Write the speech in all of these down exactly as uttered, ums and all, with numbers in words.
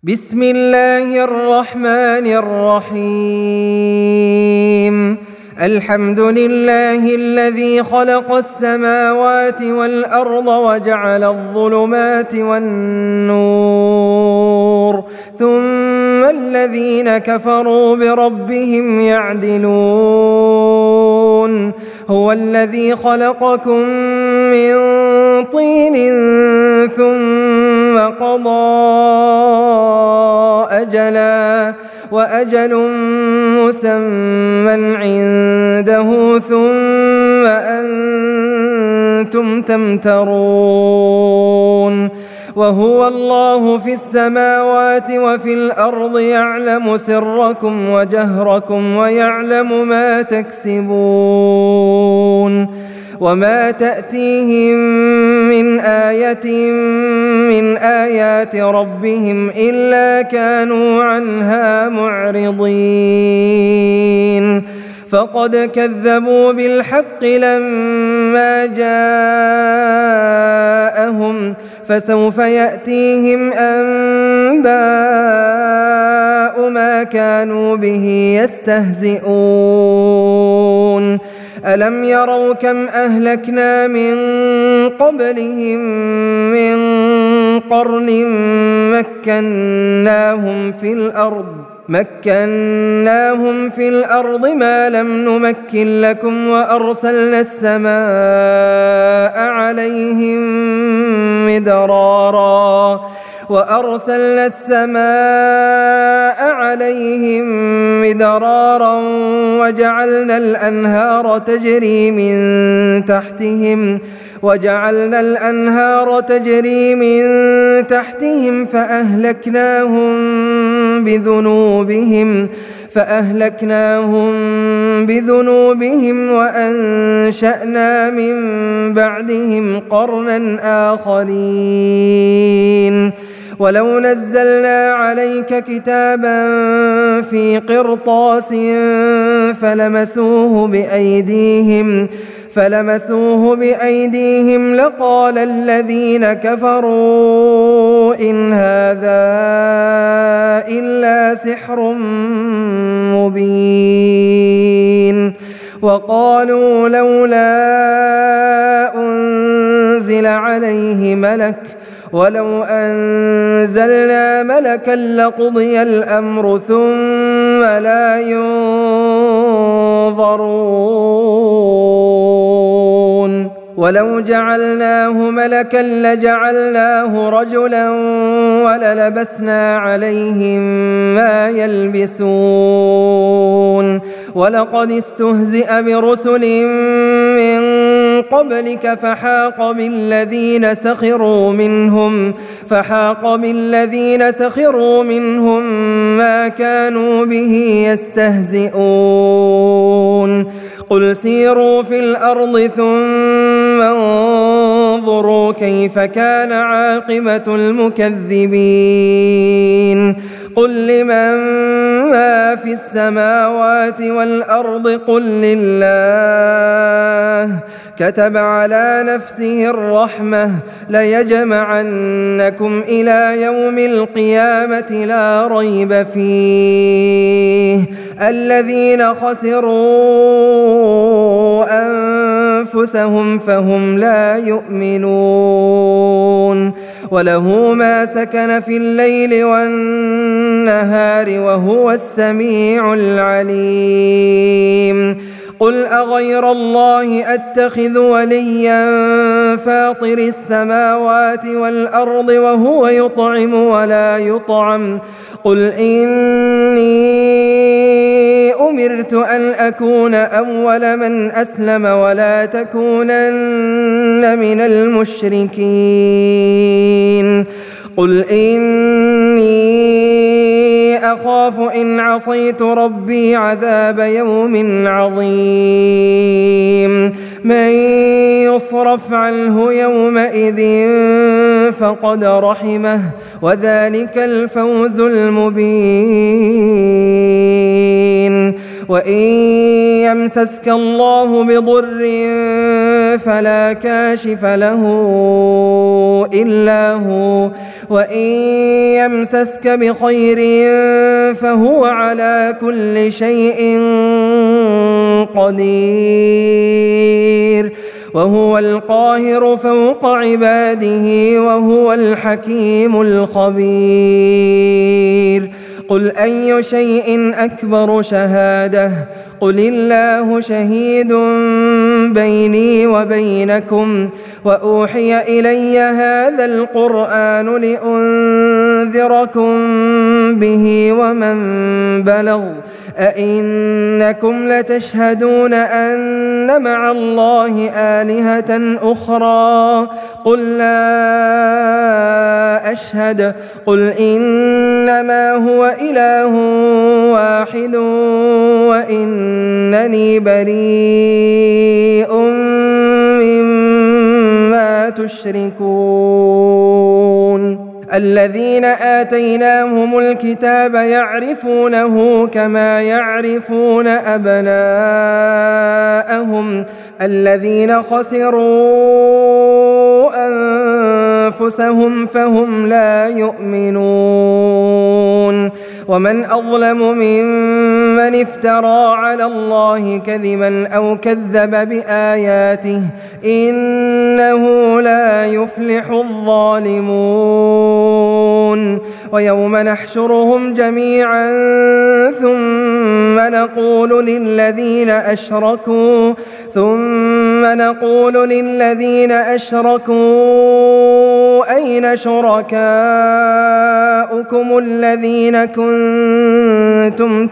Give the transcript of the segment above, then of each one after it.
بسم الله الرحمن الرحيم. الحمد لله الذي خلق السماوات والأرض وجعل الظلمات والنور، ثم الذين كفروا بربهم يعدلون. هو الذي خلقكم من طين ثم قضى أجلا وأجل مسمى عنده ثم أنتم تمترون. وهو الله في السماوات وفي الأرض، يعلم سركم وجهركم ويعلم ما تكسبون. وما تأتيهم من آية من آيات ربهم إلا كانوا عنها معرضين. فقد كذبوا بالحق لما جاءهم، فسوف يأتيهم أنباء ما كانوا به يستهزئون. ألم يروا كم أهلكنا من قبلهم من قرن مكناهم في الأرض مكناهم في الأرض ما لم نمكن لكم، وأرسلنا السماء عليهم مدرارا وأرسلنا السماء عليهم مدرارا وجعلنا الأنهار تجري من تحتهم وجعلنا الأنهار تجري من تحتهم فأهلكناهم بذنوبهم فأهلكناهم بذنوبهم وأنشأنا من بعدهم قرنا آخرين. ولو نزلنا عليك كتابا في قرطاس فلمسوه بأيديهم فلمسوه بأيديهم لقال الذين كفروا إن هذا إلا سحر مبين. وقالوا لولا أنزل عليه ملك ولو أنزلنا ملكا لقضي الأمر ثم لا ينظرون. ولو جعلناه ملكا لجعلناه رجلا وللبسنا عليهم ما يلبسون. ولقد استهزئ برسل من قبلك فحاق بالذين سخروا منهم فحاق بالذين سخروا منهم ما كانوا به يستهزئون. قل سيروا في الأرض ثم انظروا كيف كان عاقبة المكذبين. قل لمن ما في السماوات والأرض قل لله كتب على نفسه الرحمة ليجمعنكم إلى يوم القيامة لا ريب فيه. الذين خسروا أنفسهم فهم لا يؤمنون. وله ما سكن في الليل والنهار وهو السميع العليم. قل أغير الله أتخذ وليا فاطر السماوات والأرض وهو يطعم ولا يطعم. قل إني أمرت أن أكون أول من أسلم ولا تكونن من المشركين. قل إني أخاف إن عصيت ربي عذاب يوم عظيم. من يصرف عنه يومئذ فقد رحمه وذلك الفوز المبين. وإن يمسسك الله بضر فلا كاشف له إلا هو وإن يمسسك بخير فهو على كل شيء قدير وهو القاهر فوق عباده وهو الحكيم الخبير قل أي شيء أكبر شهادة قل الله شهيد بيني وبينكم وأوحي إلي هذا القرآن لأنذركم به ومن بلغ أئنكم لتشهدون أن مع الله آلهة أخرى قل لا أشهد قل إنما هو إله واحد وإنني بريء مما تشركون الذين آتيناهم الكتاب يعرفونه كما يعرفون أبناءهم الذين خسروا أنفسهم فهم لا يؤمنون ومن أظلم ممن افترى على الله كذبا أو كذب بآياته إنه لا يفلح الظالمون ويوم نحشرهم جميعا ثم نقول للذين أشركوا ثم نقول للذين أشركوا أين شركاؤكم الذين كنتم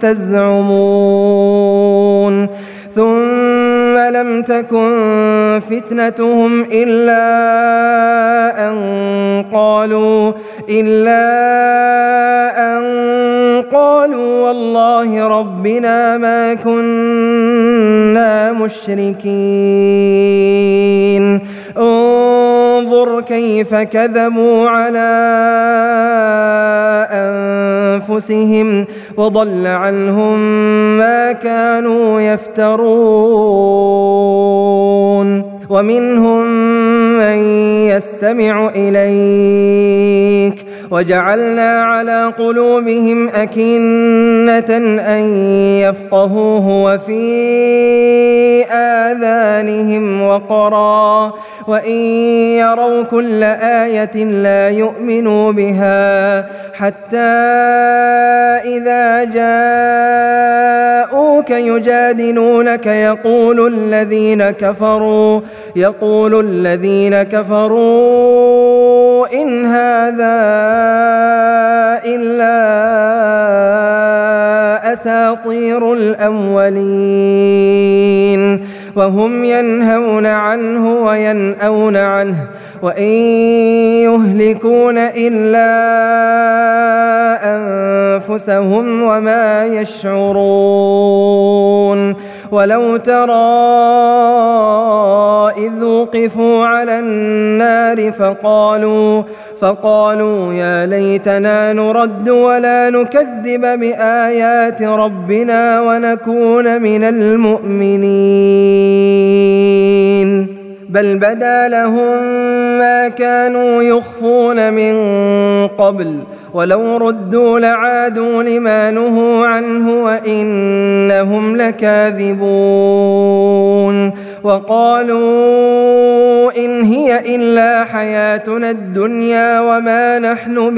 تزعمون ثم لم تكن فتنتهم إلا أن قالوا إلا أن قالوا والله ربنا ما كنا مشركين انظر كيف كذبوا على أنفسهم وضل عنهم ما كانوا يفترون ومنهم من يستمع إليك وجعلنا على قلوبهم أكنة أن يفقهوه وفي آذانهم وقرا وإن يروا كل آية لا يؤمنوا بها حتى إذا جاءوك يجادلونك يقول الذين كفروا يقول الذين كفروا إن هذا إلا أساطير الأولين وهم ينهون عنه وينأون عنه وإن يهلكون إلا أنفسهم وما يشعرون ولو ترى إذ وقفوا على النار فقالوا فقالوا يا ليتنا نرد ولا نكذب بآيات ربنا ونكون من المؤمنين بل بدا لهم ما كانوا يخفون من قبل ولو ردوا لعادوا لما نهوا عنه وإنهم لكاذبون وقالوا إن هي إلا حياتنا الدنيا وما نحن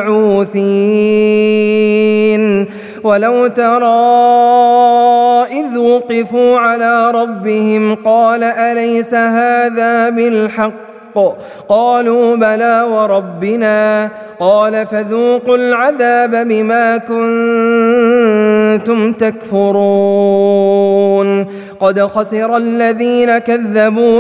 بمبعوثين ولو ترى إذ وقفوا على ربهم قال أليس هذا بالحق قالوا بلى وربنا قال فذوقوا العذاب بما كنتم تكفرون قد خسر الذين كذبوا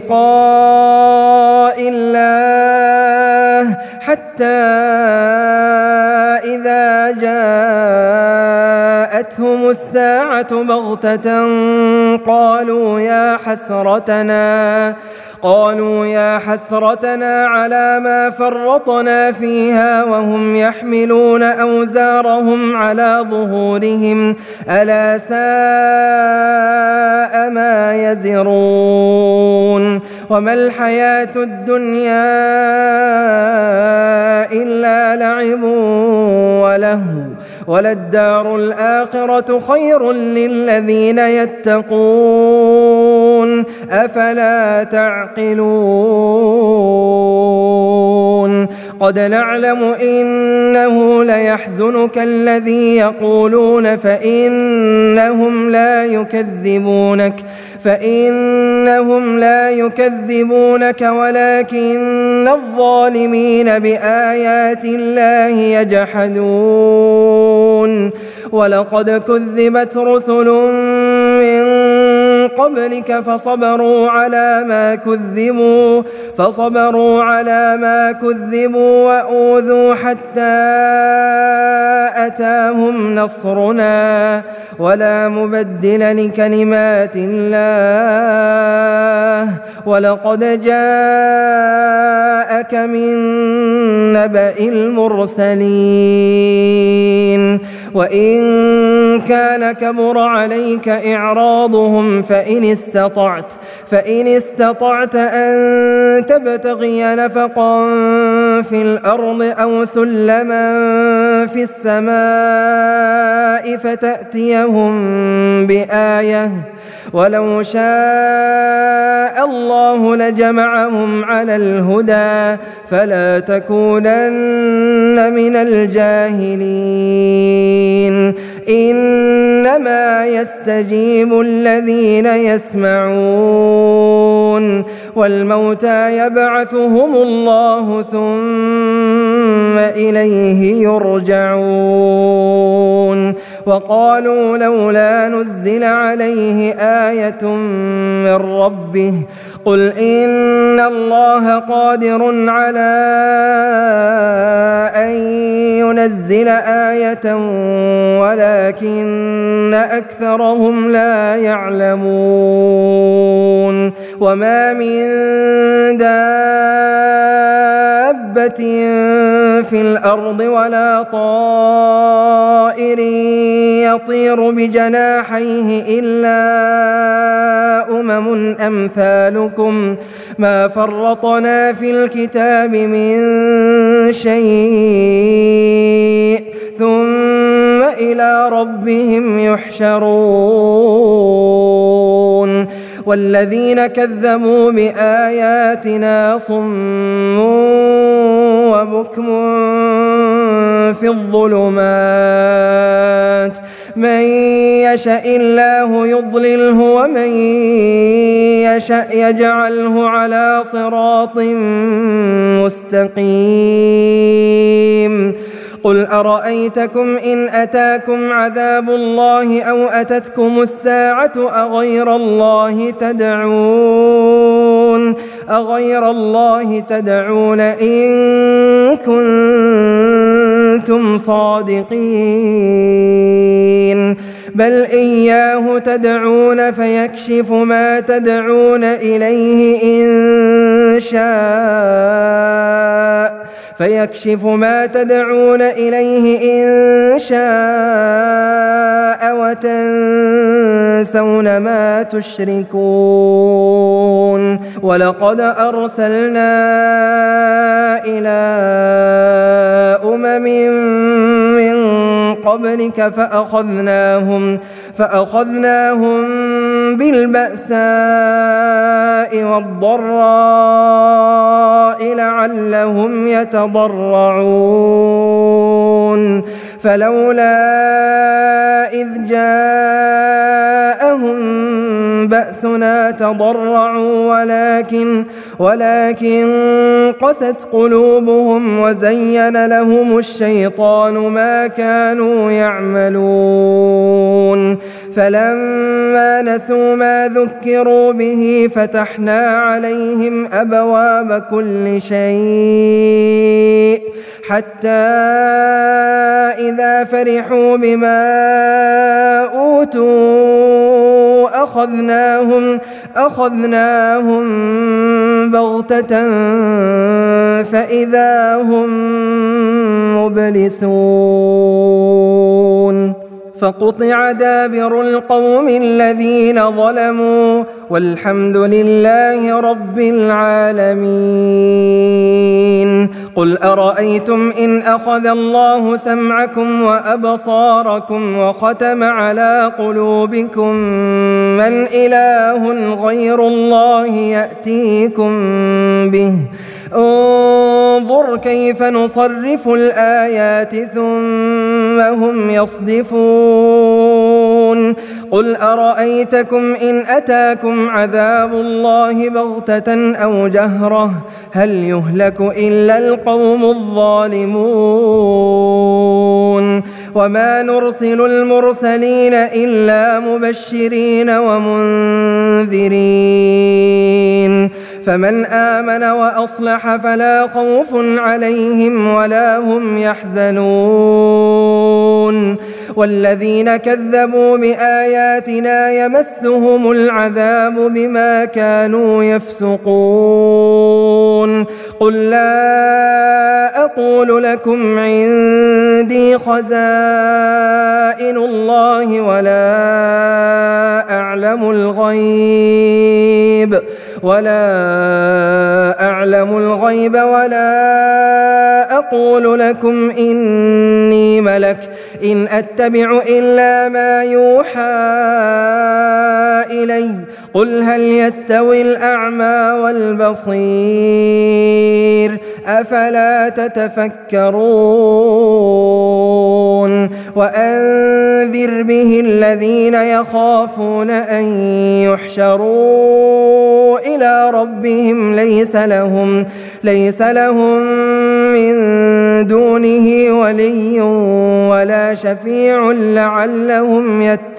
بلقاء الله حتى إذا جاء جاءتهم الساعة بغتة قالوا يا حسرتنا قالوا يا حسرتنا على ما فرطنا فيها وهم يحملون أوزارهم على ظهورهم ألا ساء ما يزرون وما الحياة الدنيا إلا لعب ولهو وللدار الآخرة خير للذين يتقون أفلا تعقلون قد نعلم إنه ليحزنك الذي يقولون فإنهم لا يكذبونك فإنهم لا يكذبونك ولكن الظالمين بآيات الله يجحدون ولقد كذبت رسل من قبلك فصبروا على ما كذبوا فصبروا على ما كذبوا وأوذوا حتى أتاهم نصرنا ولا مبدل لكلمات الله ولقد جاءك من نبأ المرسلين وإن كان كبر عليك إعراضهم فإن استطعت فإن استطعت أن تبتغي نفقا في الأرض أو سلما في السماء فتأتيهم بآية ولو شاء الله لجمعهم على الهدى فلا تكونن من الجاهلين إنما يستجيب الذين يسمعون والموتى يبعثهم الله ثم إليه يرجعون وقالوا لولا نزل عليه آية من ربه قل إن الله قادر على أن ينزل آية ولكن أكثرهم لا يعلمون وما من دابة في الأرض ولا طائر يطير بجناحيه إلا أمم أمثالكم ما فرطنا في الكتاب من شيء ثم إلى ربهم يحشرون والذين كذبوا بآياتنا صم وبكم في الظلمات من يشاء الله يضلله ومن يشاء يجعله على صراط مستقيم قل أرأيتكم إن أتاكم عذاب الله أو أتتكم الساعة أغير الله تدعون أغير الله تدعون إن كنتم صادقين بل إياه تدعون فيكشف ما تدعون إليه إن شاء فيكشف ما تدعون إليه إن شاء وتنسون ما تشركون ولقد أرسلنا إلى أمم من قبلك فأخذناهم فأخذناهم بالبأساء والضراء لعلهم يتضرعون فلولا إذ جاءهم بأسنا تضرعوا ولكن ولكن قست قلوبهم وزين لهم الشيطان ما كانوا يعملون فلما نسوا ما ذكروا به فتحنا عليهم أبواب كل شيء حتى إذا فرحوا بما أوتوا أخذناهم, أخذناهم بغتة فإذا هم مبلسون فقطع دابر القوم الذين ظلموا والحمد لله رب العالمين. قل أرأيتم إن أخذ الله سمعكم وأبصاركم وختم على قلوبكم من إله غير الله يأتيكم به انظر كيف نصرف الآيات ثم هم يصدفون. قل أرأيتكم إن أتاكم عذاب الله بغتة أو جهرة هل يهلك إلا القوم الظالمون وما نرسل المرسلين إلا مبشرين ومنذرين فمن آمن وأصلح فلا خوف عليهم ولا هم يحزنون والذين كذبوا بآياتنا يمسهم العذاب بما كانوا يفسقون. قل لا أقول لكم عندي خزائن الله ولا أعلم الغيب ولا أعلم الغيب ولا أقول لكم إني ملك إن أتبع إلا ما يوحى إلي قل هل يستوي الأعمى والبصير أفلا تتفكرون. وأنذر به الذين يخافون أن يحشروا إلى ربهم ليس لهم ليس لهم من دونه ولي ولا شفيع لعلهم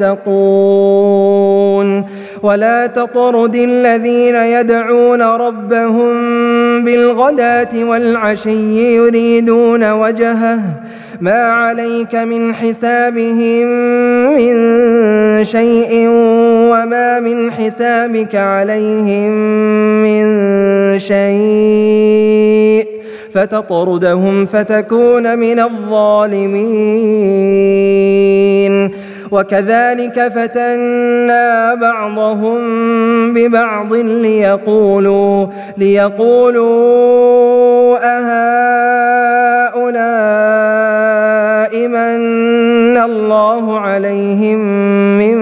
يتقون. ولا تطرد الذين يدعون ربهم بالغداة والعشي يريدون وجهه ما عليك من حسابهم من شيء وما من حسابك عليهم من شيء فتطردهم فتكون من الظالمين. وكذلك فتنا بعضهم ببعض ليقولوا ليقولوا أهؤلاء من الله عليهم من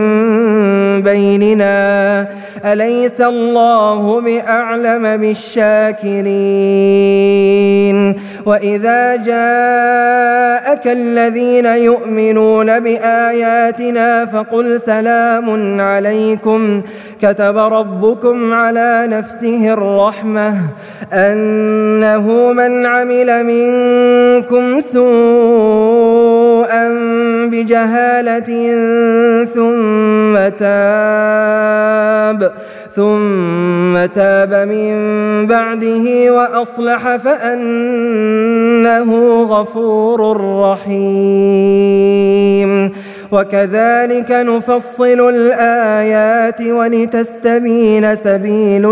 بيننا أليس الله بأعلم بالشاكرين. وإذا جاءك الذين يؤمنون بآياتنا فقل سلام عليكم كتب ربكم على نفسه الرحمة أنه من عمل منكم سوءا بجهالة ثم تاب ثم تاب من بعده وأصلح فأنه غفور رحيم. وكذلك نفصل الآيات ولتستبين سبيل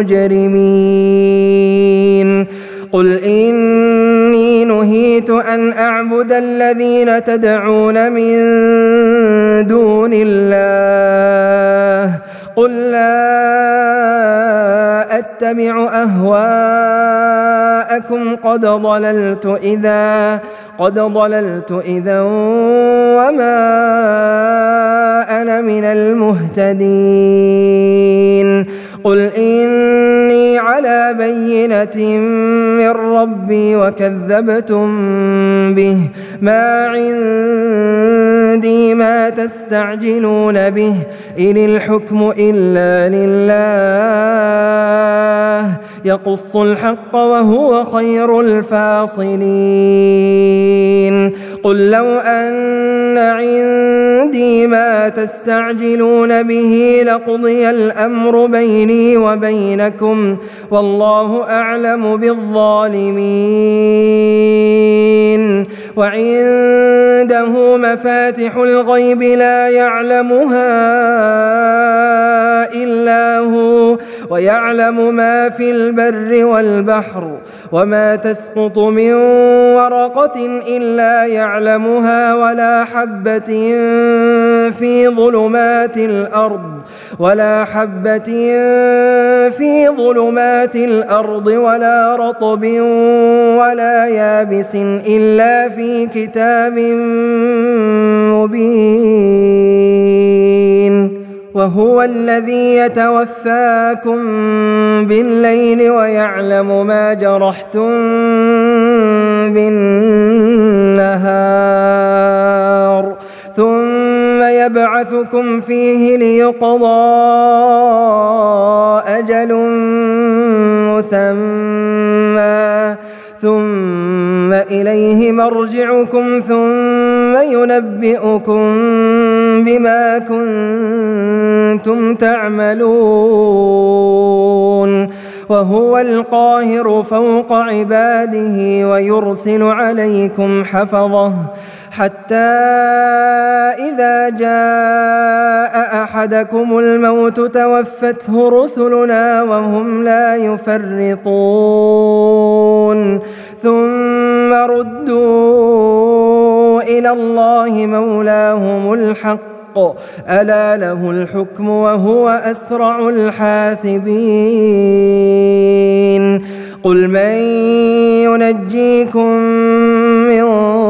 المجرمين. قل إني نهيت أن أعبد الذين تدعون من دون الله قل لا أتبع أهواءكم قد ضللت إذا قد ضللت إذا وما أنا من المهتدين. قل إني على بينة من ربي وكذبتم به ما عندي ما تستعجلون به إن الحكم إلا لله يقص الحق وهو خير الفاصلين. قل لو أن عندي ما ما تستعجلون به لقضي الأمر بيني وبينكم والله أعلم بالظالمين. وعنده مفاتح الغيب لا يعلمها إلا هو ويعلم ما في البر والبحر وما تسقط من ورقة إلا يعلمها ولا حبة في ظلمات الأرض ولا حبة في ظلمات الأرض ولا رطب ولا يابس إلا في كتاب مبين. وهو الذي يتوفاكم بالليل ويعلم ما جرحتم بالنهار ثم يبعثكم فيه ليقضى أجل مسمى ثم إليه مرجعكم ثم ينبئكم بما كنتم تعملون. وهو القاهر فوق عباده ويرسل عليكم حفظه حتى إذا جاء أحدكم الموت توفته رسلنا وهم لا يفرطون ثم ردوا إلى الله مولاهم الحق ألا له الحكم وهو أسرع الحاسبين. قل من ينجيكم من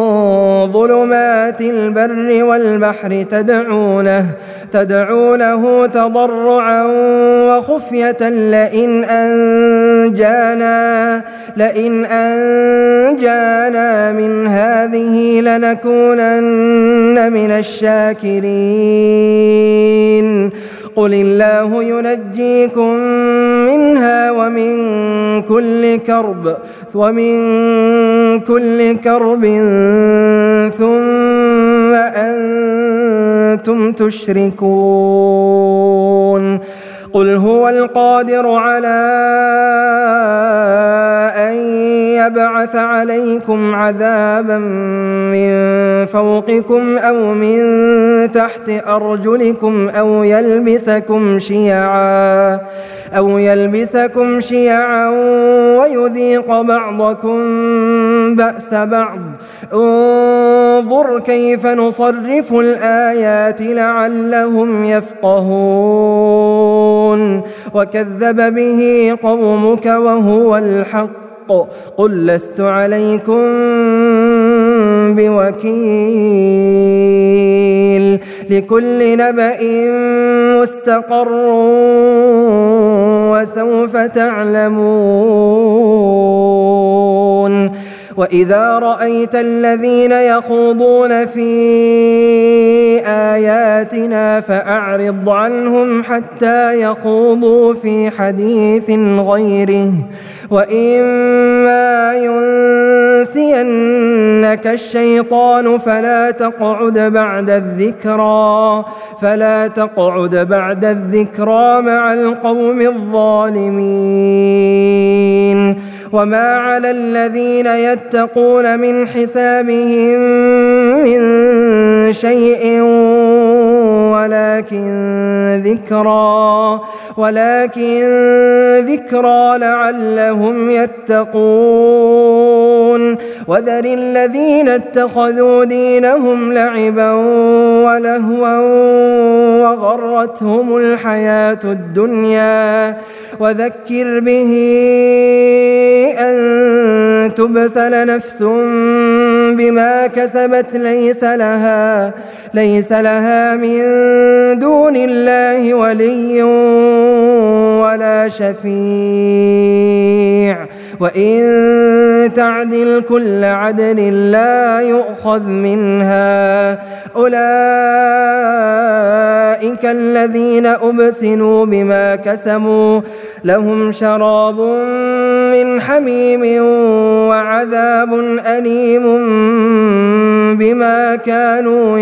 ظلمات البر والبحر تدعونه, تدعونه تضرعا وخفية لئن أنجانا, لئن أنجانا من هذه لنكونن من الشاكرين. قل الله ينجيكم منها ومن كل كرب ومن كل كرب ثم أنتم تشركون. قل هو القادر على أن يبعث عليكم عذابا من فوقكم أو من تحت أرجلكم أو يلبسكم شيعا أو يلبسكم شيعا ويذيق بعضكم بأس بعض. انظر كيف نصرف الآيات لعلهم يفقهون. وكذب به قومك وهو الحق قل لست عليكم بوكيل. لكل نبأ مستقر وسوف تعلمون. وإذا رأيت الذين يخوضون في آياتنا فأعرض عنهم حتى يخوضوا في حديث غيره وإما ينسينك الشيطان فلا تقعد بعد الذكرى فلا تقعد بعد الذكرى مع القوم الظالمين. وما على الذين يتقون من حسابهم من شيء ولكن ذكرى ولكن ذكرى لعلهم يتقون. وذر الذين اتخذوا دينهم لعبا ولهوا وغرتهم الحياة الدنيا وذكر به أن تبسل نفس بما كسبت ليس لها ليس لها من دون الله ولي ولا شفيع وإن تعدل كل عدل لا يؤخذ منها. أولئك الذين أبسلوا بما كسبوا لهم شراب من حميم وعذاب أليم بما كانوا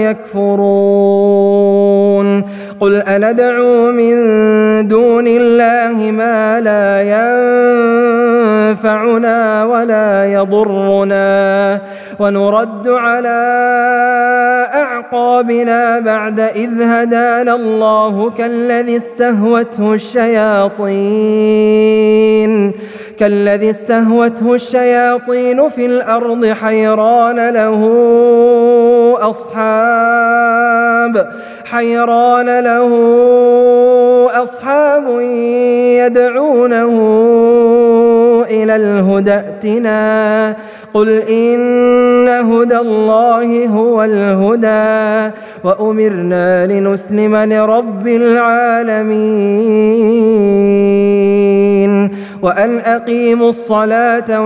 يكفرون قل أندعو من دون الله ما لا ينفعنا ولا يضرنا ونرد على أعقابنا بعد إذ هدانا الله كالذي استهوته الشياطين كالذي استهوته الشياطين في الأرض حيران له أصحاب حيران له أصحاب يدعونه إلى الهدى ائتنا قل إن هدى الله هو الهدى وأمرنا لنسلم لرب العالمين وأن أقيموا الصلاة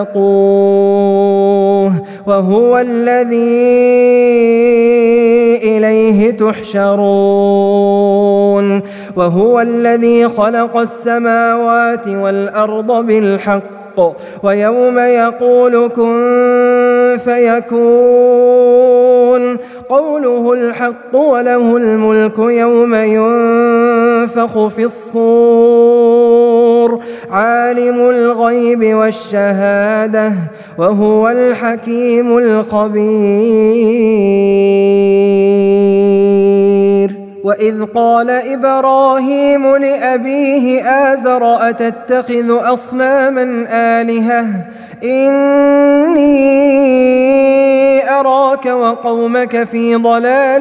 واتقوه وهو الذي إليه تحشرون وهو الذي خلق السماوات والأرض بالحق ويوم يقول كن فيكون قوله الحق وله الملك يوم ينفخ في الصور عالم الغيب والشهادة وهو الحكيم الخبير وإذ قال إبراهيم لأبيه آزر أتتخذ أصناما آلهة إني أراك وقومك في ضلال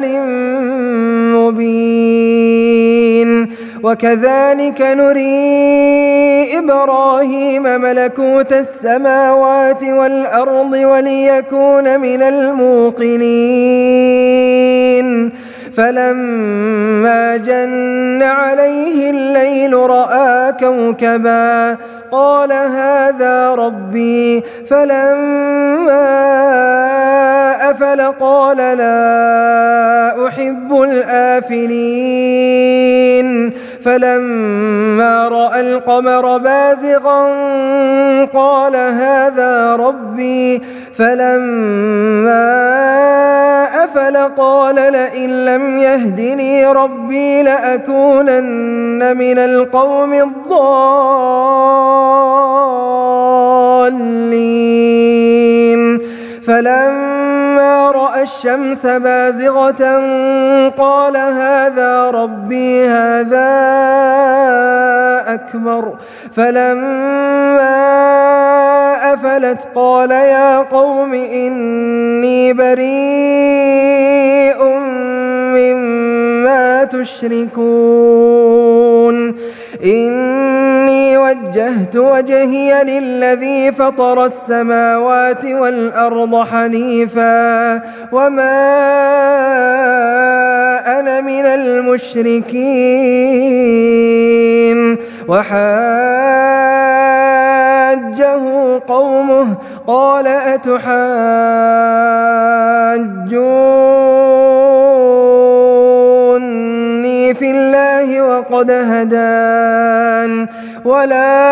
مبين وكذلك نري إبراهيم ملكوت السماوات والأرض وليكون من الموقنين فلما جن عليه الليل رأى كوكبا قال هذا ربي فلما أفل قال لا أحب الآفلين فلما رأى القمر بازغا قال هذا ربي فلما أفل قال لئن لم يهدني ربي لأكونن من القوم الضالين فلما رأى الشمس بازغة قال هذا ربي هذا أكبر فلما أفلت قال يا قوم إني بريء مما تشركون إني وجهت وجهي للذي فطر السماوات والأرض حنيفا وما أنا من المشركين وحاجه قومه قال أتحاجوني في الله وقد هدان ولا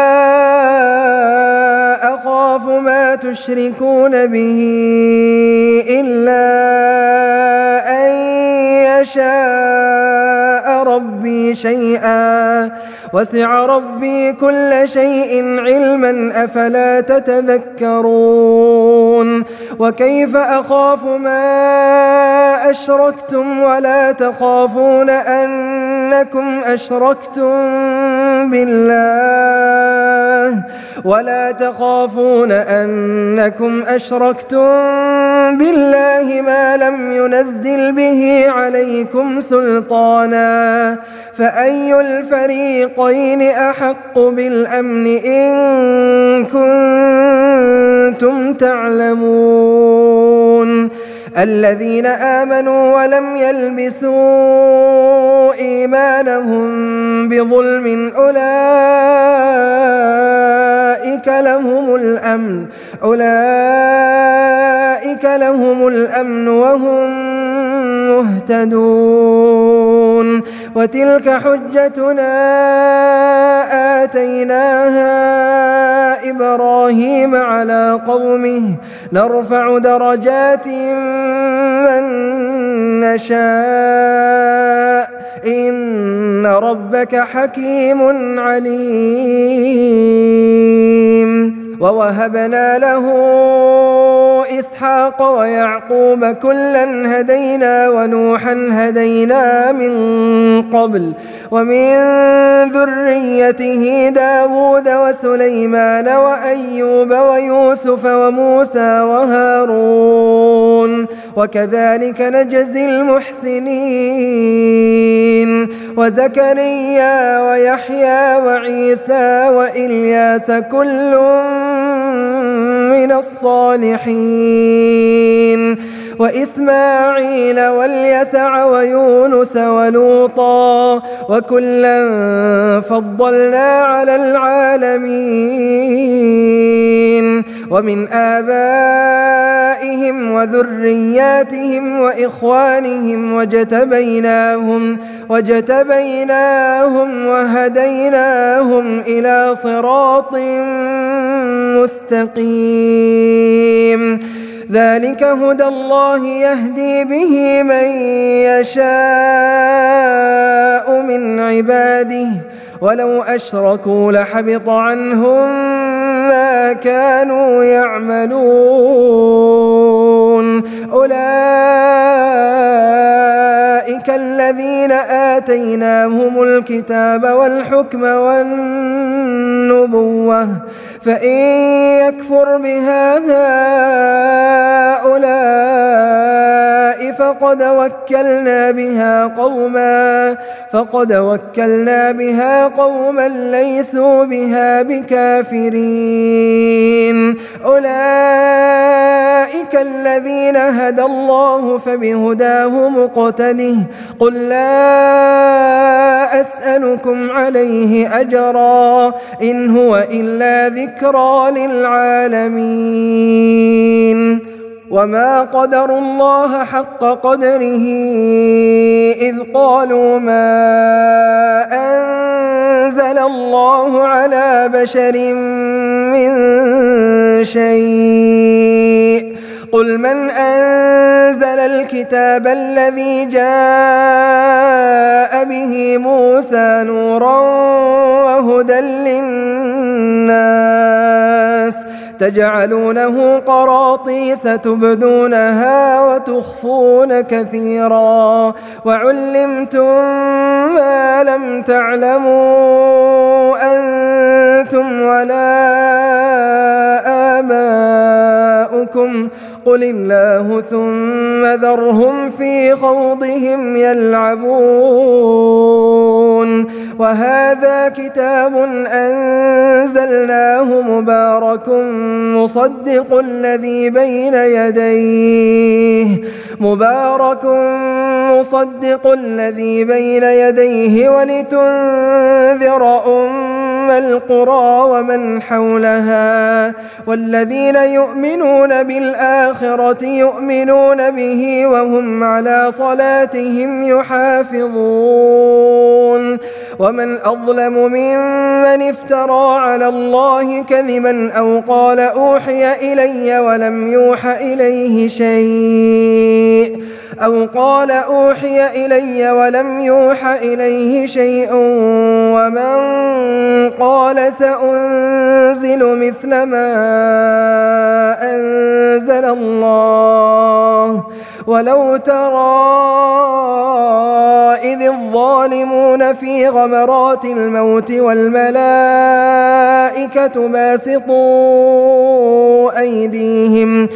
أخاف ما تشركون به إلا أن يشاء ربي شيئا وسع ربي كل شيء علما أفلا تتذكرون وكيف أخاف ما أشركتم ولا تخافون أنكم أشركتم بالله ولا تخافون أنكم أشركتم بالله ما لم ينزل به عليكم سلطانا فأي الفريقين أحق بالأمن إن كنتم تعلمون الذين آمنوا ولم يلبسوا إيمانهم بظلم أولئك لهم الأمن أولئك لهم الأمن وهم مهتدون وتلك حجتنا آتيناها إبراهيم على قومه نرفع درجات من نشاء إن ربك حكيم عليم. ووهبنا له إسحاق ويعقوب كلا هدينا ونوحا هدينا من قبل ومن ذريته داود وسليمان وأيوب ويوسف وموسى وهارون وكذلك نجزي المحسنين وزكريا ويحيى وعيسى وإلياس كل من الصالحين وإسماعيل واليسع ويونس ولوطا وكلا فضلنا على العالمين ومن آبائهم وذرياتهم وإخوانهم وجتبيناهم وجتبيناهم وهديناهم إلى صراط مستقيم ذلك هدى الله يهدي به من يشاء من عباده ولو أشركوا لحبط عنهم ما كانوا يعملون أولئك الذين آتيناهم الكتاب والحكم والنبوة فإن يكفر بها هؤلاء فقد وكلنا بها قوما فقد وكلنا بها قوما ليسوا بها بكافرين أولئك الذين هدى الله فبهداه مقتده قل لا أسألكم عليه أجرا إن هو إلا ذكرى للعالمين وما قدروا الله حق قدره إذ قالوا ما أنزل الله على بشر من شيء قل من أنزل الكتاب الذي جاء به موسى نورا وهدى للناس تجعلونه قراطيس تبدونها وتخفون كثيرا وعلمتم ما لم تعلموا أنتم ولا آباؤكم قل الله ثم ذرهم في خوضهم يلعبون وهذا كتاب أنزلناه مبارك مصدق الذي بين يديه مبارك مصدق الذي بين يديه ولتنذر أم القرى ومن حولها والذين يؤمنون بالآخرة يؤمنون به وهم على صلاتهم يحافظون ومن أظلم ممن افترى على الله كذبا أو قال أوحي إلي ولم يوح إليه شيء أو قال أوحي إلي ولم يوح إليه شيء ومن قال سأنزل مثل ما أنزل الله ولو ترى إذ الظالمون في غمرات الموت والملائكة باسطوا أيديهم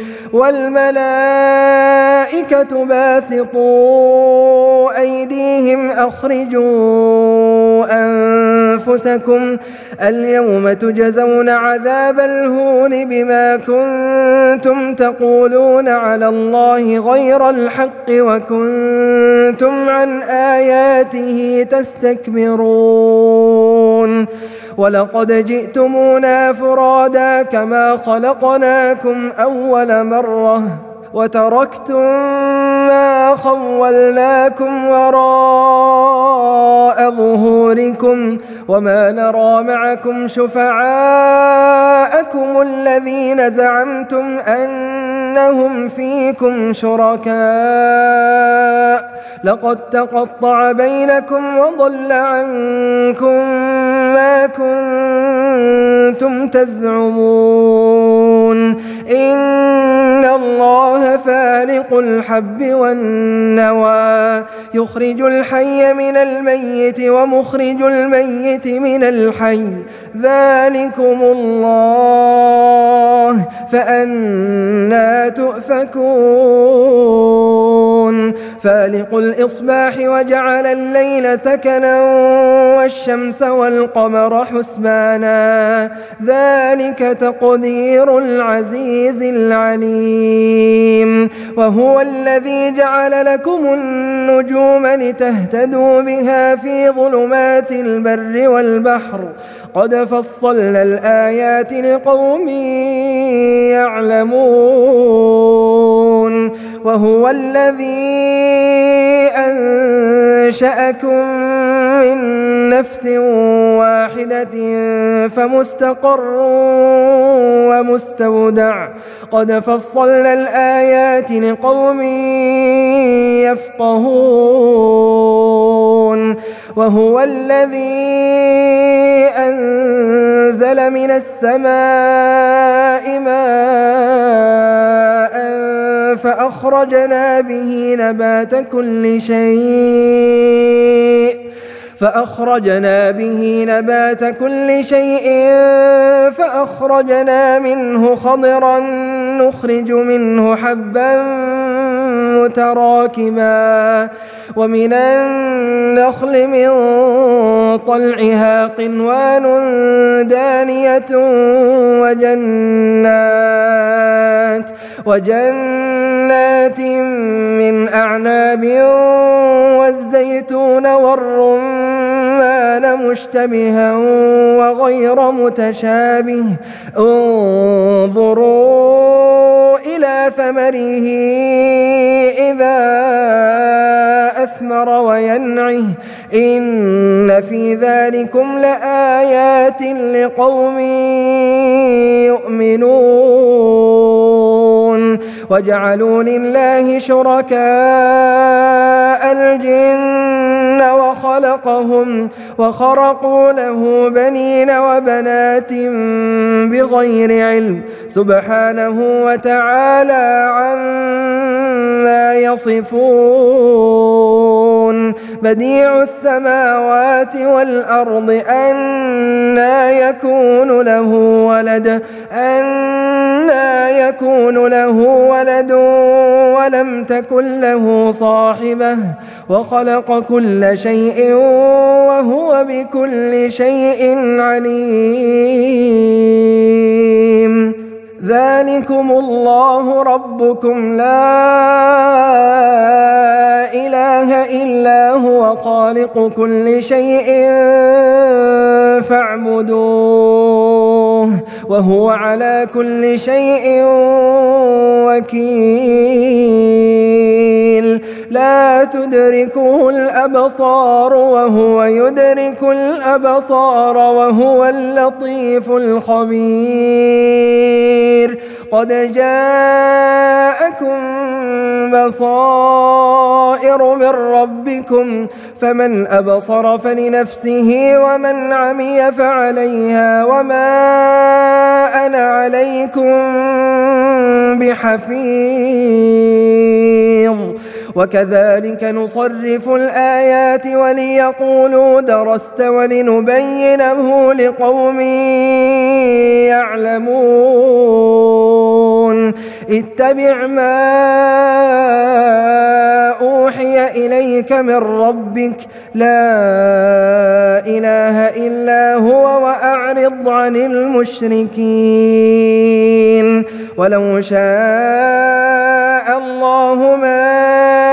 والملائكة باسطوا أيديهم أخرجوا أنفسكم اليوم تجزون عذاب الهون بما كنتم تقولون على الله غير الحق وكنتم عن آياته تستكبرون ولقد جئتمونا فرادا كما خلقناكم أول مرة وتركتم ما خولناكم وراء ظهوركم وما نرى معكم شفعاءكم الذين زعمتم أنهم فيكم شركاء لقد تقطع بينكم وضل عنكم ما كنتم تزعمون إن الله فالق الحب والنوى يخرج الحي من الميت ومخرج الميت من الحي ذلكم الله فأنى تؤفكون فالق الإصباح وجعل الليل سكنا والشمس والقمر حسبانا ذلك تقدير العزيز العليم وهو الذي جعل لكم النجوم لتهتدوا بها في ظلمات البر والبحر قد فصلنا الآيات لقوم يعلمون وهو الذي أنشأكم من نفس واحدة فمستقر ومستودع قد فصلنا الآيات لقوم يفقهون وهو الذي أنزل من السماء ماء فأخرجنا به نبات كل شيء فأخرجنا به نبات كل شيء فأخرجنا منه خضرا نخرج منه حبا متراكبا ومن النخل من طلعها قنوان دانية وجنات وجنات من أعناب والزيتون والرمان مشتبها وغير متشابه انظروا إلى ثمره إذا أثمر وينعه إن في ذلكم لآيات لقوم يؤمنون وجعلوا لله شركاء الجن وخلقهم وخرقوا له بنين وبنات بغير علم سبحانه وتعالى عما يصفون بديع السماوات والأرض أنى يكون له ولد أنى يكون له ولد ولم تكن له صاحبة وخلق كل شيء وهو بكل شيء عليم ذلكم الله ربكم لا إله إلا هو خالق كل شيء فاعبدوه وهو على كل شيء وكيل لا تدركه الأبصار وهو يدرك الأبصار وهو اللطيف الخبير قد جاءكم بصائر من ربكم فمن أبصر فلنفسه ومن عمي فعليها وما أنا عليكم بحفيظ وكذلك نصرف الآيات وليقولوا درست ولنبينه لقوم يعلمون اتبع ما أوحي إليك من ربك لا إله إلا هو وأعرض عن المشركين ولو شاء الله ما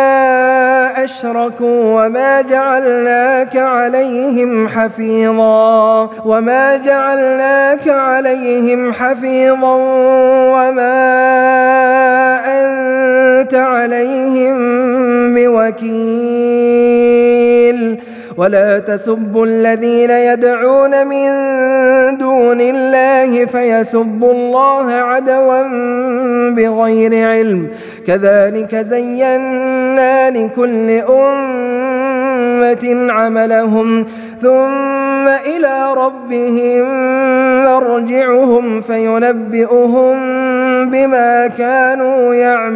أشركوا وما جعلناك عليهم حفيظا وما جعلناك عليهم حفيظا وما أنت عليهم وكيل ولا تسبوا الذين يدعون من دون الله فيسبوا الله عدوا بغير علم كذلك زينا لكل أمة عملهم ثم إلى ربهم مرجعهم فينبئهم بما كانوا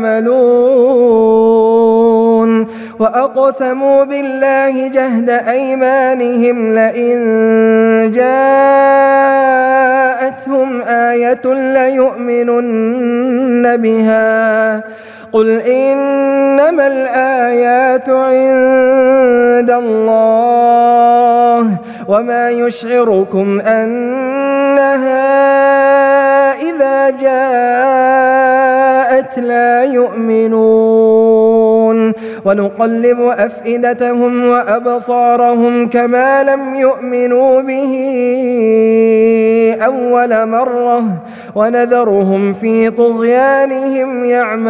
يعملون وأقسموا بالله جهد أيمانهم لئن جاءتهم آية ليؤمنن بها قل إنما الآيات عند الله وما يشعركم أنها إذا جاءت لا يؤمنون ونقلب أفئدتهم وأبصارهم كما لم يؤمنوا به أول مرة ونذرهم في طغيانهم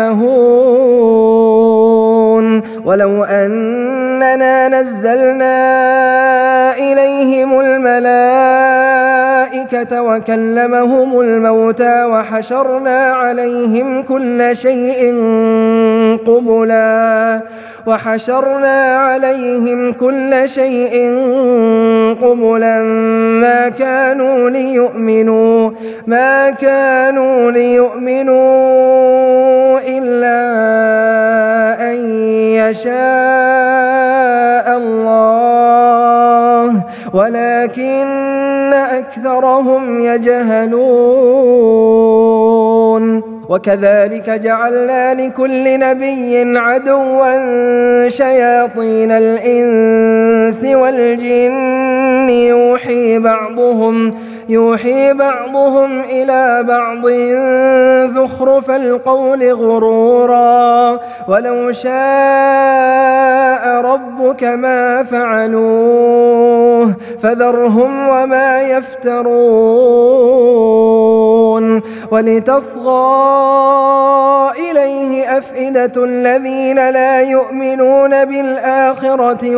يعمهون ولو أننا نزلنا إليهم الملائكة وكلمهم الموتى وحشرنا عليهم كل شيء قبلا وحشرنا عليهم كل شيء قبلا ما كانوا ليؤمنوا ما كانوا ليؤمنوا إلا أن يشاء الله ولكن أكثرهم يجهلون وكذلك جعلنا لكل نبي عدوا شياطين الإنس والجن يوحي بعضهم يوحي بعضهم إلى بعض زخرف القول غرورا ولو شاء ربك ما فعلوه فذرهم وما يفترون ولتصغى إليه أفئدة الذين لا يؤمنون بالآخرة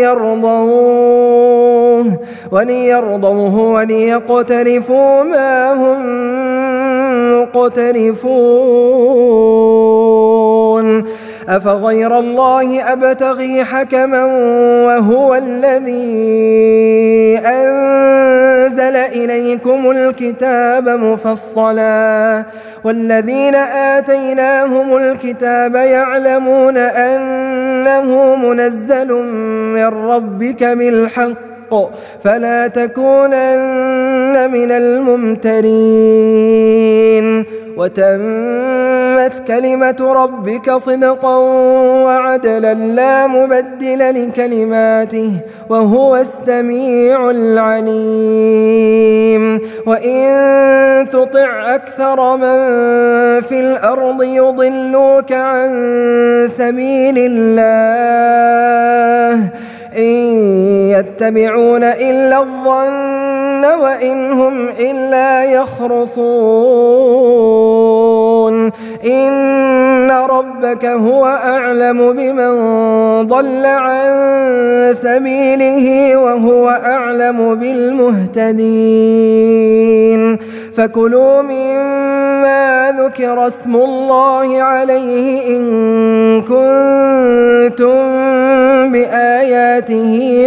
وليرضوه وليرضوه وليقترفوا ما هم مقترفون أفغير الله أبتغي حكما وهو الذي أنزل إليكم الكتاب مفصلا والذين آتيناهم الكتاب يعلمون أنه منزل من ربك بالحق فلا تكونن من الممترين وتمت كلمة ربك صدقا وعدلا لا مبدل لكلماته وهو السميع العليم وإن تطع أكثر من في الأرض يضلوك عن سبيل الله إن يتبعون إلا الظن وإن هم إلا يخرصون إن ربك هو أعلم بمن ضل عن سبيله وهو أعلم بالمهتدين فكلوا مما ذكر اسم الله عليه إن كنتم بآياته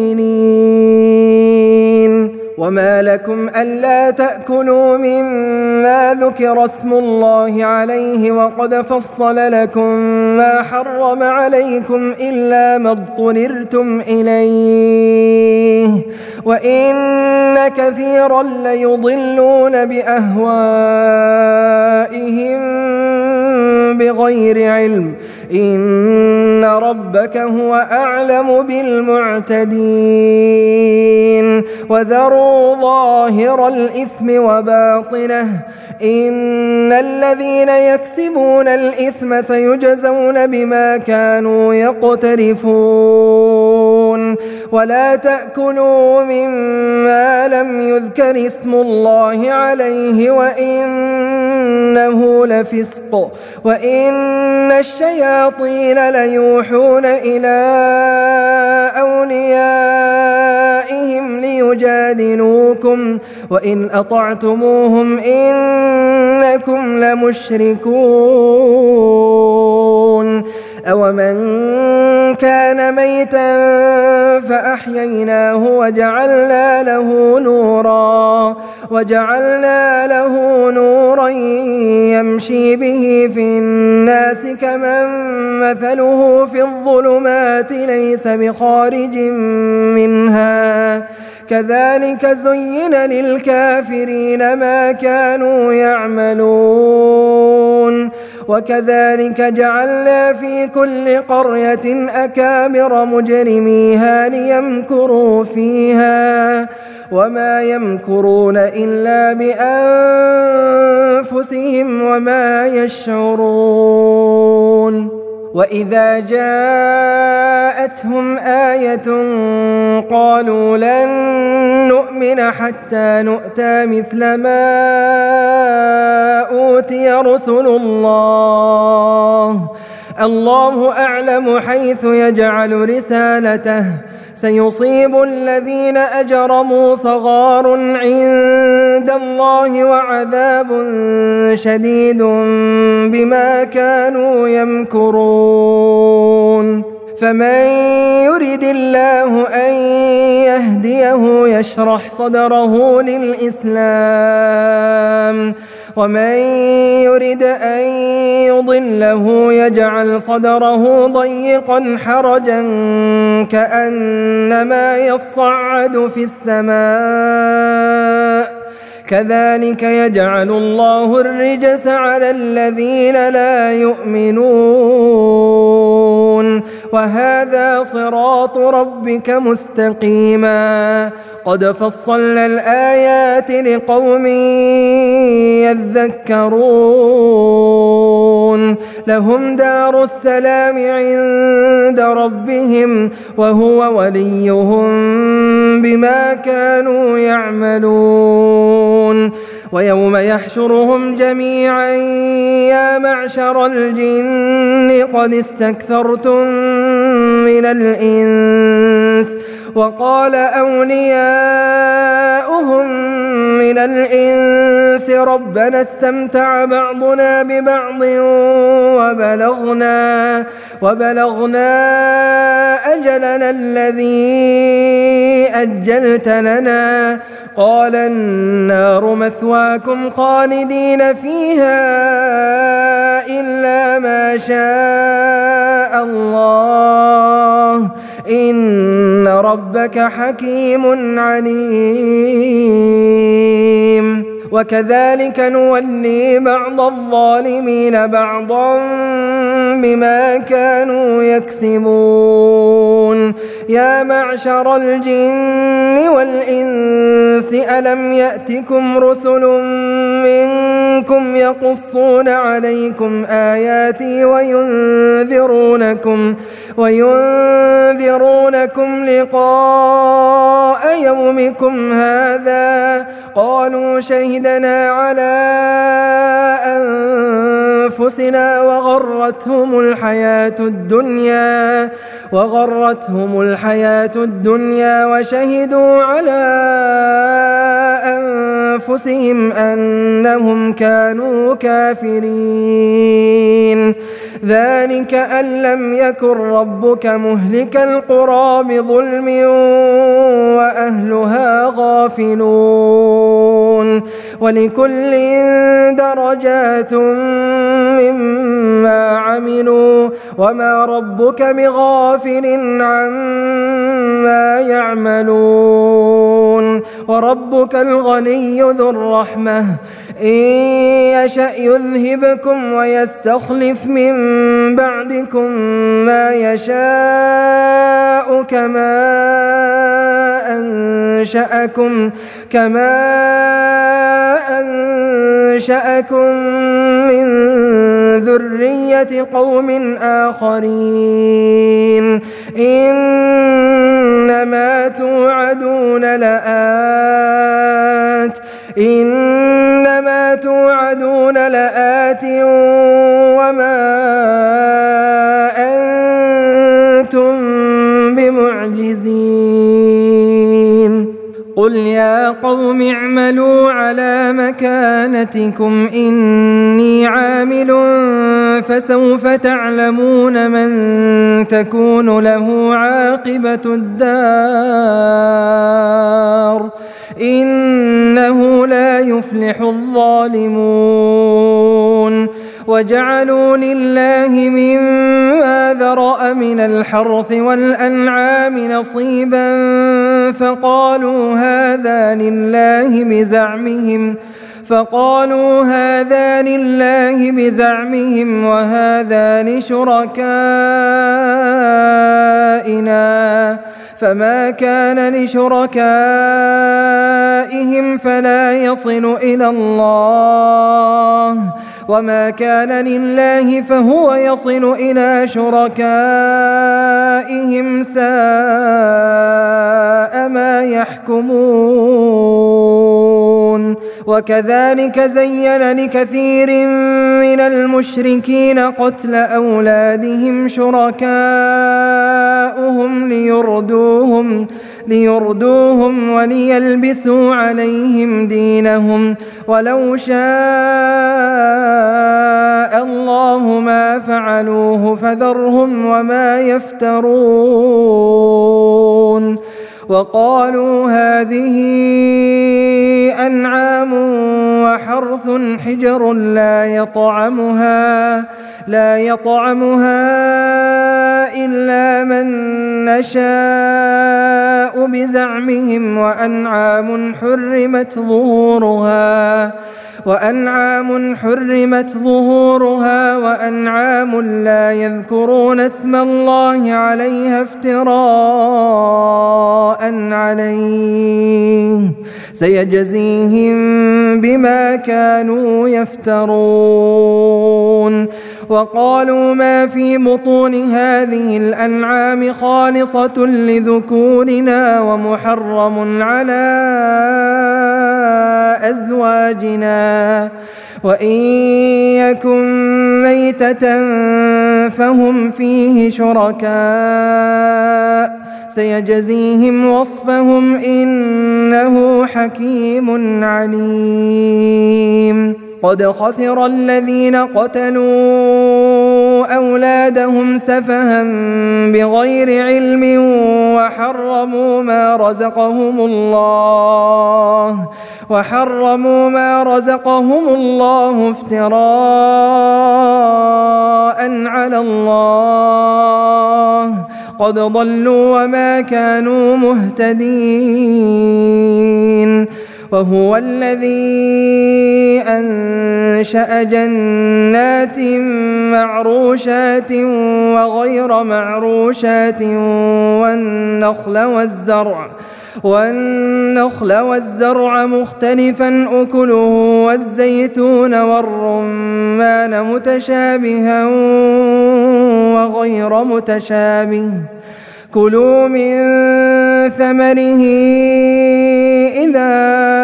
مؤمنين وما لكم ألا تأكلوا مما ذكر اسم الله عليه وقد فصل لكم ما حرم عليكم إلا ما اضطررتم إليه وإن كثيرا ليضلون بأهوائهم بغير علم إن ربك هو أعلم بالمعتدين وذروا ظاهر الإثم وباطنه إن الذين يكسبون الإثم سيجزون بما كانوا يقترفون ولا تأكلوا مما لم يذكر اسم الله عليه وإن إنه لفسق وإن الشياطين ليوحون إلى أوليائهم ليجادلوكم وإن أطعتموهم إنكم لمشركون أومن كان ميتا فأحييناه وجعلنا له نورا وجعلنا له نورا يمشي به في الناس كمن مثله في الظلمات ليس بخارج منها كذلك زين للكافرين ما كانوا يعملون وكذلك جعلنا في كل قرية أكابر مجرميها ليمكروا فيها وما يمكرون إلا بأنفسهم وما يشعرون وإذا جاءتهم آية قالوا لن نؤمن حتى نؤتى مثل ما أوتي رسل الله الله أعلم حيث يجعل رسالته سيصيب الذين أجرموا صغار عند الله وعذاب شديد بما كانوا يمكرون فمن يرد الله أن يهديه يشرح صدره للإسلام ومن يرد أن يضله يجعل صدره ضيقا حرجا كأنما يصعد في السماء كذلك يجعل الله الرجس على الذين لا يؤمنون وهذا صراط ربك مستقيما قد فصلنا الآيات لقوم يذكرون لهم دار السلام عند ربهم وهو وليهم بما كانوا يعملون ويوم يحشرهم جميعا يا معشر الجن قد استكثرتم من الإنس وقال أولياؤهم من الإنس ربنا استمتع بعضنا ببعض وبلغنا وبلغنا أجلنا الذي أجلت لنا قال النار مثواكم خالدين فيها إلا ما شاء الله إن ربك حكيم عليم وكذلك نولي بعض الظالمين بعضا بما كانوا يكسبون يا معشر الجن والإنس ألم يأتكم رسل منكم يقصون عليكم آياتي وينذرونكم وينذرونكم لقاء يومكم هذا قالوا شهدنا على أنفسنا وغرتهم الحياة الدنيا وغرتهم الحياة الدنيا وشهدوا على أنفسهم أنهم كانوا كافرين ذلك أن لم يكن ربك مهلك القرى بظلم وأهلها غافلون ولكل درجات مما عملوا وما ربك بغافل عما يعملون وربك الغني ذو الرحمة إن يشأ يذهبكم ويستخلف من بعدكم ما يشاء كما أنشأكم كما أنشأكم من ذرية قوم آخرين إنما توعدون لآت إنما توعدون لآت قوم اعملوا على مكانتكم إني عامل فسوف تعلمون من تكون له عاقبة الدار إنه لا يفلح الظالمون. وجعلوا لله مما ذرأ من الحرث والأنعام نصيبا فقالوا هذا لله بزعمهم فقالوا هذا لله بزعمهم وهذا لشركائنا فما كان لشركائهم فلا يصل إلى الله وما كان لله فهو يصل إلى شركائهم ساء ما يحكمون. وكذلك زين لكثير من المشركين قتل أولادهم شركاؤهم ليردوهم ليردوهم وليلبسوا عليهم دينهم ولو شاء الله ما فعلوه فذرهم وما يفترون. وقالوا هذه أنعام وحرث حجر لا يطعمها لا يطعمها إلا من نشاء بزعمهم وأنعام حرمت ظهورها وأنعام حرمت ظهورها وأنعام لا يذكرون اسم الله عليها افتراء عليه سيجزيهم بما كانوا يفترون. وقالوا ما في بطون هذه الأنعام خالصة لذكورنا ومحرم على أزواجنا وإن يكن ميتة فهم فيه شركاء سيجزيهم وصفهم إنه حكيم عليم. قد خسر الذين قتلوا أولادهم سفها بغير علم وحرموا ما رزقهم الله وحرموا ما رزقهم الله افتراء على الله قد ضلوا وما كانوا مهتدين. وهو الذي أنشأ جنات معروشات وغير معروشات والنخل والزرع والنخل والزرع مختلفا أكله والزيتون والرمان متشابها وغير متشابه كلوا من ثمره إذا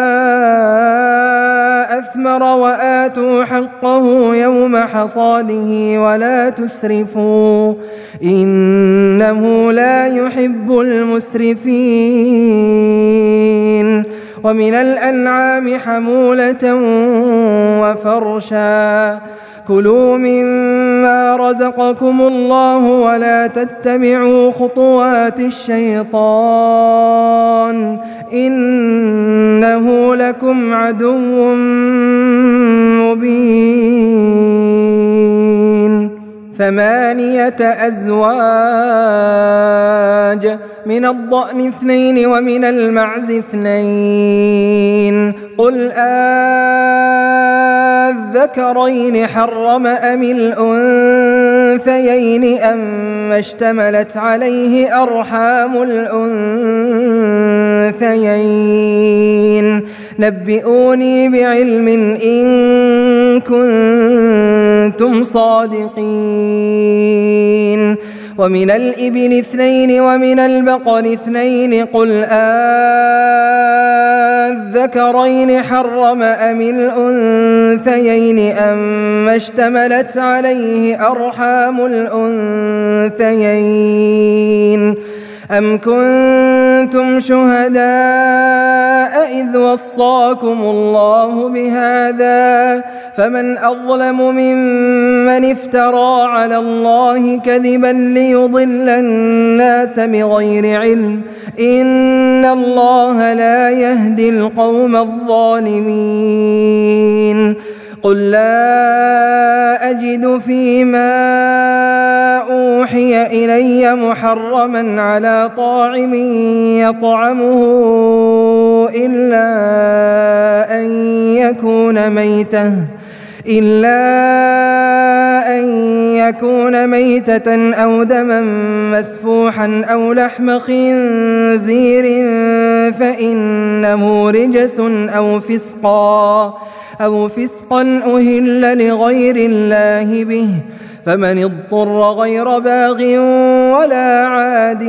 أثمر وآتوا حقه يوم حصاده ولا تسرفوا إنه لا يحب المسرفين. ومن الأنعام حمولة وفرشا كلوا مما رزقكم الله ولا تتبعوا خطوات الشيطان إنه لكم عدو مبين. ثمانية أزواج من الضأن اثنين ومن المعز اثنين قل أذكرين حرم أم الأنثيين أما اشتملت عليه أرحام الأنثيين نبئوني بعلم إن كنتم صادقين. ومن الإبل اثنين ومن البقر اثنين قل أذكرين حرم أم الأنثيين أما اشتملت عليه أرحام الأنثيين أم كنتم كنتم شهداء إذ وصاكم الله بهذا فمن أظلم ممن افترى على الله كذبا ليضل الناس بغير علم إن الله لا يهدي القوم الظالمين قل لا أجد فيما أوحي إلي محرما على طاعم يطعمه إلا أن يكون ميتة إلا أن يكون ميتة أو دما مسفوحا أو لحم خنزير فإنه رجس أو فسقا أو فسقا أهل لغير الله به فمن اضطر غير باغ ولا عاد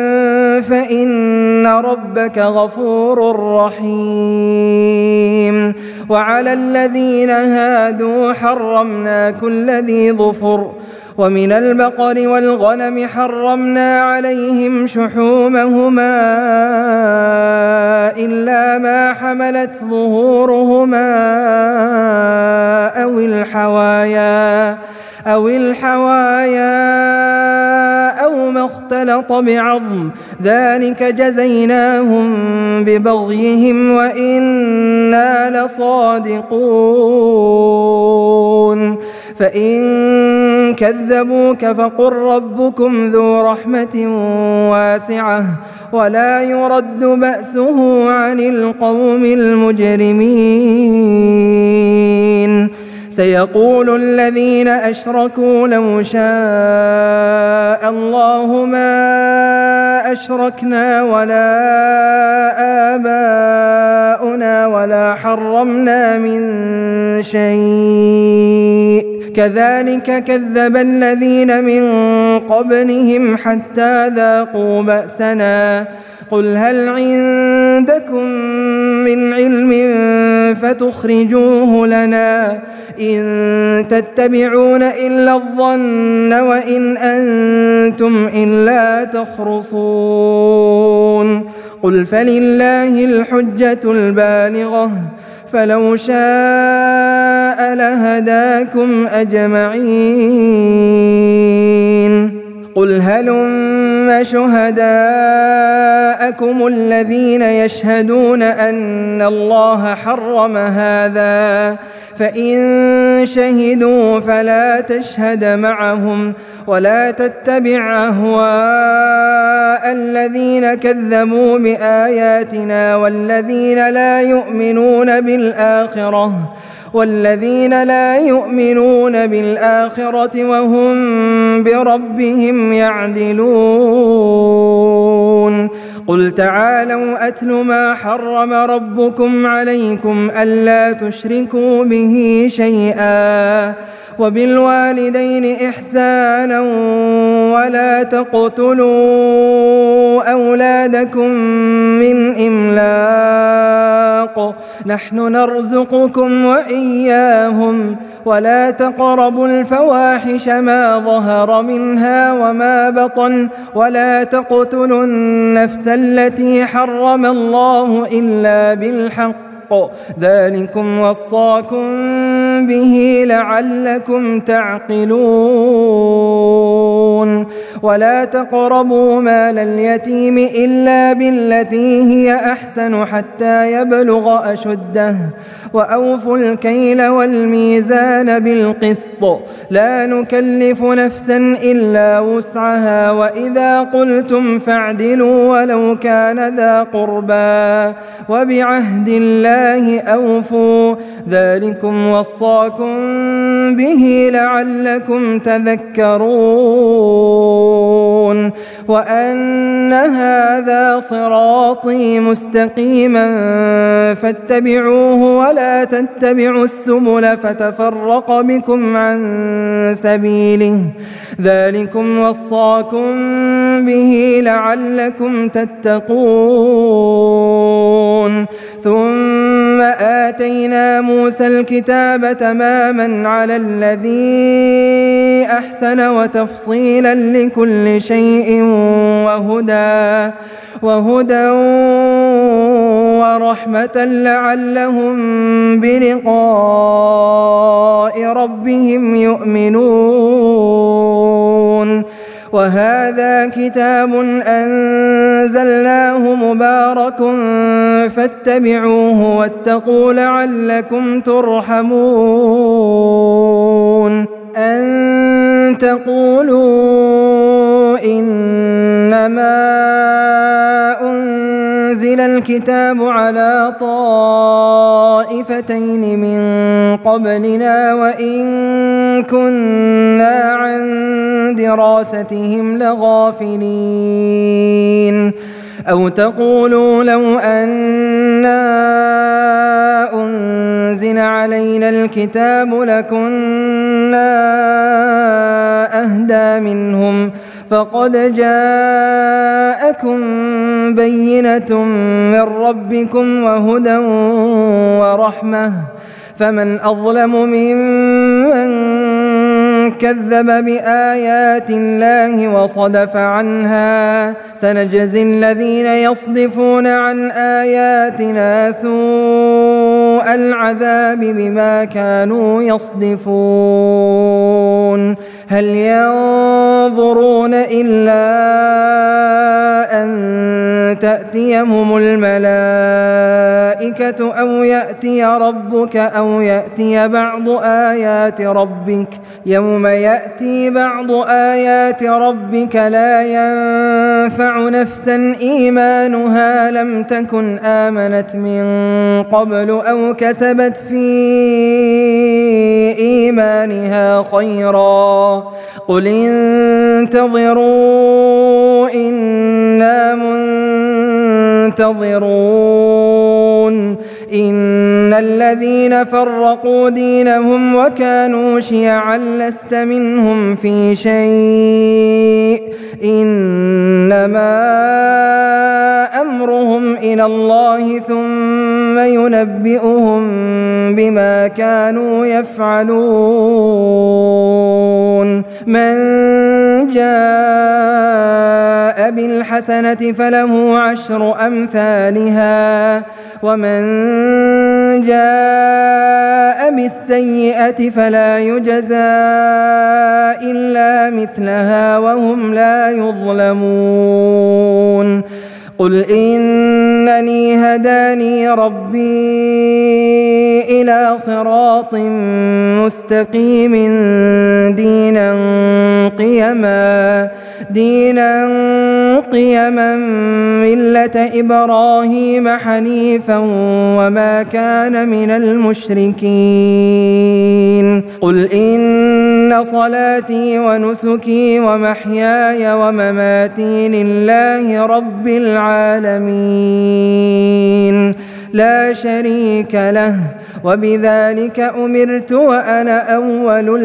فإن ربك غفور رحيم وعلى الذين هادوا حرمنا كل ذي ظفر ومن البقر والغنم حرمنا عليهم شحومهما إلا ما حملت ظهورهما أو الحوايا أو الحوايا أو ما اختلط بعظم ذلك جزيناهم ببغيهم وإنا لصادقون فإن كذبوك فقل ربكم ذو رحمة واسعة ولا يرد بأسه عن القوم المجرمين سيقول الذين أشركوا لو شاء الله ما أشركنا ولا آباؤنا ولا حرمنا من شيء كذلك كذب الذين من قبلهم حتى ذاقوا بأسنا قل هل عندكم من علم فتخرجوه لنا إن تتبعون إلا الظن وإن أنتم إلا تخرصون قل فلله الحجة البالغة فلو شاء لهداكم أجمعين قل هلم شهداءكم الذين يشهدون أن الله حرم هذا فإن شهدوا فلا تشهد معهم ولا تتبع أهواء الذين كذبوا بآياتنا والذين لا يؤمنون بالآخرة والذين لا يؤمنون بالآخرة وهم بربهم يعدلون قل تعالوا أتل ما حرم ربكم عليكم ألا تشركوا به شيئا وبالوالدين إحسانا ولا تقتلوا أولادكم من إملاق نحن نرزقكم وإياهم ولا تقربوا الفواحش ما ظهر منها وما بطن ولا تقتلوا النفس التي حرم الله إلا بالحق ذلكم وصاكم به لعلكم تعقلون ولا تقربوا مال اليتيم إلا بالتي هي أحسن حتى يبلغ أشده وأوفوا الكيل والميزان بالقسط لا نكلف نفسا إلا وسعها وإذا قلتم فاعدلوا ولو كان ذا قربى وبعهد الله أوفوا ذلكم وصاكم به لعلكم تذكرون وأن هذا صراطي مستقيما فاتبعوه ولا تتبعوا السبل فتفرق بكم عن سبيله ذلكم وصاكم به لعلكم تتقون ثم آتينا موسى الكتاب تماما على الذي أحسن وتفصيلا لكل شيء وهدى وهدى ورحمة لعلهم بلقاء ربهم يؤمنون وهذا كتاب أنزلناه مبارك فاتبعوه واتقوا لعلكم ترحمون أن تقولوا إنما أنزل الكتاب على طائفتين من قبلنا وإن كنا عن دراستهم لغافلين أو تقولوا لو أنا أنزل علينا الكتاب لكنا أهدى منهم فقد جاءكم بينة من ربكم وهدى ورحمة فمن أظلم ممن كذب بآيات الله وصدف عنها سنجزي الذين يصدفون عن آياتنا سوء العذاب بما كانوا يصدفون هل ينظرون إلا أن تأتيهم الملائكة أو يأتي ربك أو يأتي بعض آيات ربك يوم يأتي بعض آيات ربك لا ينفع نفسا إيمانها لم تكن آمنت من قبل أو كسبت في إيمانها خيرا قل انتظروا إنا منتظرون إن الذين فرقوا دينهم وكانوا شيعا لست منهم في شيء إنما أمرهم إلى الله ثم ينبئهم بما كانوا يفعلون من جاء بالحسنة فله عشر أمثالها ومن جاء بالسيئة فلا يجزى إلا مثلها وهم لا يظلمون قل إنني هداني ربي إلى صراط مستقيم دينا قيما دينا قيما ملة إبراهيم حنيفا وما كان من المشركين قل إن صلاتي ونسكي ومحياي ومماتي لله رب العالمين لا شريك له وبذلك أمرت وأنا أول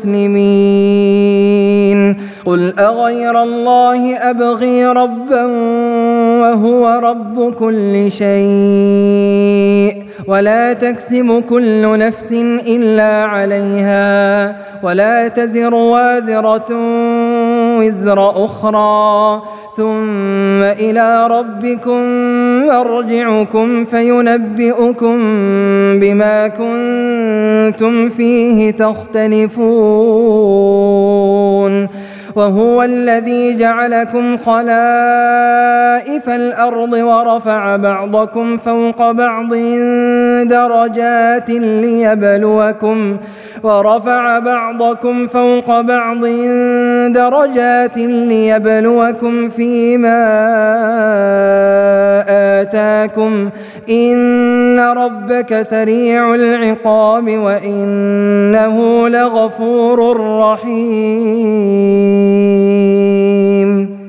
المسلمين قل أغير الله أبغي ربا وهو رب كل شيء ولا تكسب كل نفس إلا عليها ولا تزر وازرة وزر أخرى ثم إلى ربكم مرجعكم فينبئكم بما كنتم فيه تختلفون وهو الذي جعلكم خلائف الأرض ورفع بعضكم فوق بعض درجات ليبلوكم ورفع بعضكم فوق بعض درجات ليبلوكم فيما آتاكم إن ربك سريع العقاب وإنه لغفور رحيم